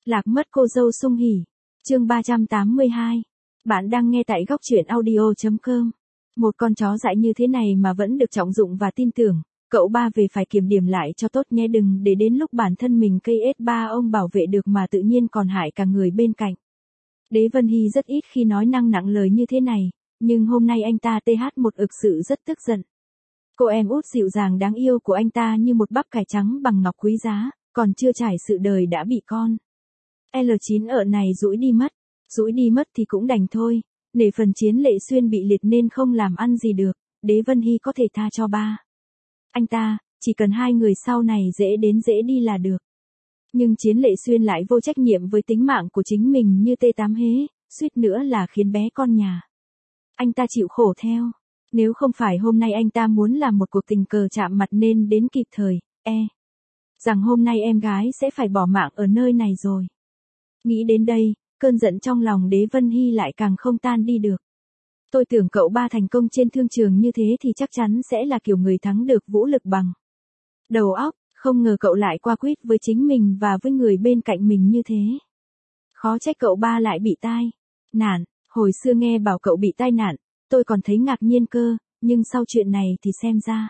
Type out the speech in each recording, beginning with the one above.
Lạc mất cô dâu Sung Hỉ. Chương 382. Bạn đang nghe tại góc truyện audio.com. Một con chó dại như thế này mà vẫn được trọng dụng và tin tưởng, cậu ba về phải kiểm điểm lại cho tốt nhé, đừng để đến lúc bản thân mình cây S3 ông bảo vệ được mà tự nhiên còn hại cả người bên cạnh. Đế Vân Hy rất ít khi nói năng nặng lời như thế này, nhưng hôm nay anh ta th1 ực sự rất tức giận. Cô em út dịu dàng đáng yêu của anh ta như một bắp cải trắng bằng ngọc quý giá, còn chưa trải sự đời đã bị con L9 ở này rũi đi mất thì cũng đành thôi, nể phần Chiến Lệ Xuyên bị liệt nên không làm ăn gì được, Đế Vân Hy có thể tha cho ba anh ta, chỉ cần hai người sau này dễ đến dễ đi là được. Nhưng Chiến Lệ Xuyên lại vô trách nhiệm với tính mạng của chính mình như T8 hế, suýt nữa là khiến bé con nhà anh ta chịu khổ theo. Nếu không phải hôm nay anh ta muốn làm một cuộc tình cờ chạm mặt nên đến kịp thời, rằng hôm nay em gái sẽ phải bỏ mạng ở nơi này rồi. Nghĩ đến đây, cơn giận trong lòng Đế Vân Hy lại càng không tan đi được. Tôi tưởng cậu ba thành công trên thương trường như thế thì chắc chắn sẽ là kiểu người thắng được vũ lực bằng đầu óc, không ngờ cậu lại qua quýt với chính mình và với người bên cạnh mình như thế. Khó trách cậu ba lại bị tai nạn, hồi xưa nghe bảo cậu bị tai nạn, tôi còn thấy ngạc nhiên cơ, nhưng sau chuyện này thì xem ra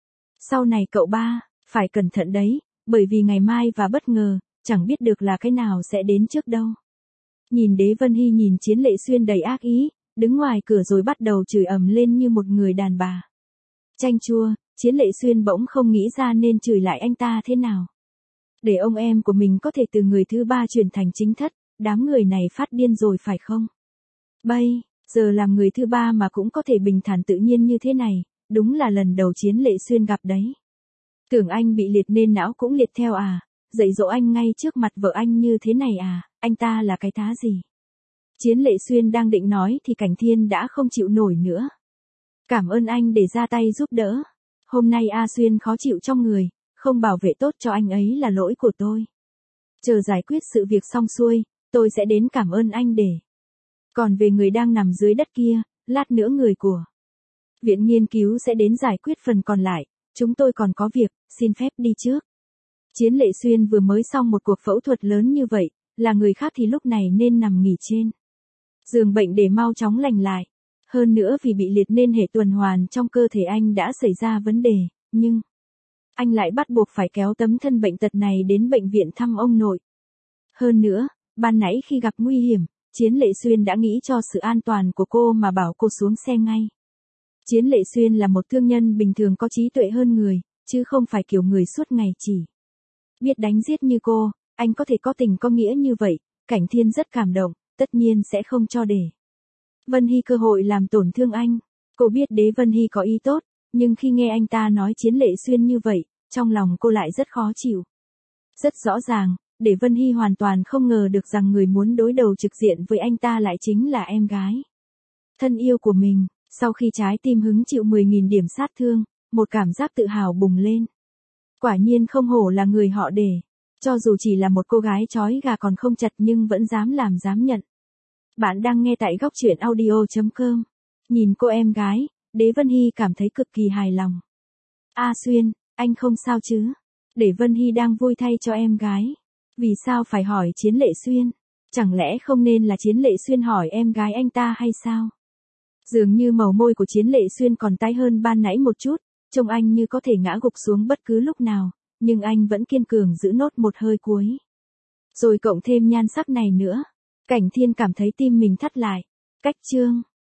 sau này cậu ba phải cẩn thận đấy, bởi vì ngày mai và bất ngờ, chẳng biết được là cái nào sẽ đến trước đâu. Nhìn Đế Vân Hy nhìn Chiến Lệ Xuyên đầy ác ý, đứng ngoài cửa rồi bắt đầu chửi ầm lên như một người đàn bà chanh chua, Chiến Lệ Xuyên bỗng không nghĩ ra nên chửi lại anh ta thế nào. Để ông em của mình có thể từ người thứ ba chuyển thành chính thất, đám người này phát điên rồi phải không? Bây giờ làm người thứ ba mà cũng có thể bình thản tự nhiên như thế này, đúng là lần đầu Chiến Lệ Xuyên gặp đấy. Tưởng anh bị liệt nên não cũng liệt theo à, dạy dỗ anh ngay trước mặt vợ anh như thế này à, anh ta là cái thá gì? Chiến Lệ Xuyên đang định nói thì Cảnh Thiên đã không chịu nổi nữa. Cảm ơn anh để ra tay giúp đỡ. Hôm nay A Xuyên khó chịu trong người, không bảo vệ tốt cho anh ấy là lỗi của tôi. Chờ giải quyết sự việc xong xuôi, tôi sẽ đến cảm ơn anh để. Còn về người đang nằm dưới đất kia, lát nữa người của viện nghiên cứu sẽ đến giải quyết phần còn lại, chúng tôi còn có việc, xin phép đi trước. Chiến Lệ Xuyên vừa mới xong một cuộc phẫu thuật lớn như vậy, là người khác thì lúc này nên nằm nghỉ trên giường bệnh để mau chóng lành lại. Hơn nữa vì bị liệt nên hệ tuần hoàn trong cơ thể anh đã xảy ra vấn đề, nhưng anh lại bắt buộc phải kéo tấm thân bệnh tật này đến bệnh viện thăm ông nội. Hơn nữa, ban nãy khi gặp nguy hiểm, Chiến Lệ Xuyên đã nghĩ cho sự an toàn của cô mà bảo cô xuống xe ngay. Chiến Lệ Xuyên là một thương nhân bình thường có trí tuệ hơn người, chứ không phải kiểu người suốt ngày chỉ biết đánh giết như cô. Anh có thể có tình có nghĩa như vậy, Cảnh Thiên rất cảm động, tất nhiên sẽ không cho để Vân Hy cơ hội làm tổn thương anh. Cô biết Đế Vân Hy có ý tốt, nhưng khi nghe anh ta nói Chiến Lệ Xuyên như vậy, trong lòng cô lại rất khó chịu. Rất rõ ràng, Đế Vân Hy hoàn toàn không ngờ được rằng người muốn đối đầu trực diện với anh ta lại chính là em gái thân yêu của mình. Sau khi trái tim hứng chịu 10.000 điểm sát thương, một cảm giác tự hào bùng lên. Quả nhiên không hổ là người họ Đế. Cho dù chỉ là một cô gái chói gà còn không chặt nhưng vẫn dám làm dám nhận. Bạn đang nghe tại góc truyện audio.com. Nhìn cô em gái, Đế Vân Hy cảm thấy cực kỳ hài lòng. A Xuyên, anh không sao chứ? Đế Vân Hy đang vui thay cho em gái. Vì sao phải hỏi Chiến Lệ Xuyên? Chẳng lẽ không nên là Chiến Lệ Xuyên hỏi em gái anh ta hay sao? Dường như màu môi của Chiến Lệ Xuyên còn tái hơn ban nãy một chút, trông anh như có thể ngã gục xuống bất cứ lúc nào, nhưng anh vẫn kiên cường giữ nốt một hơi cuối. Rồi cộng thêm nhan sắc này nữa, Cảnh Thiên cảm thấy tim mình thắt lại. Cách chương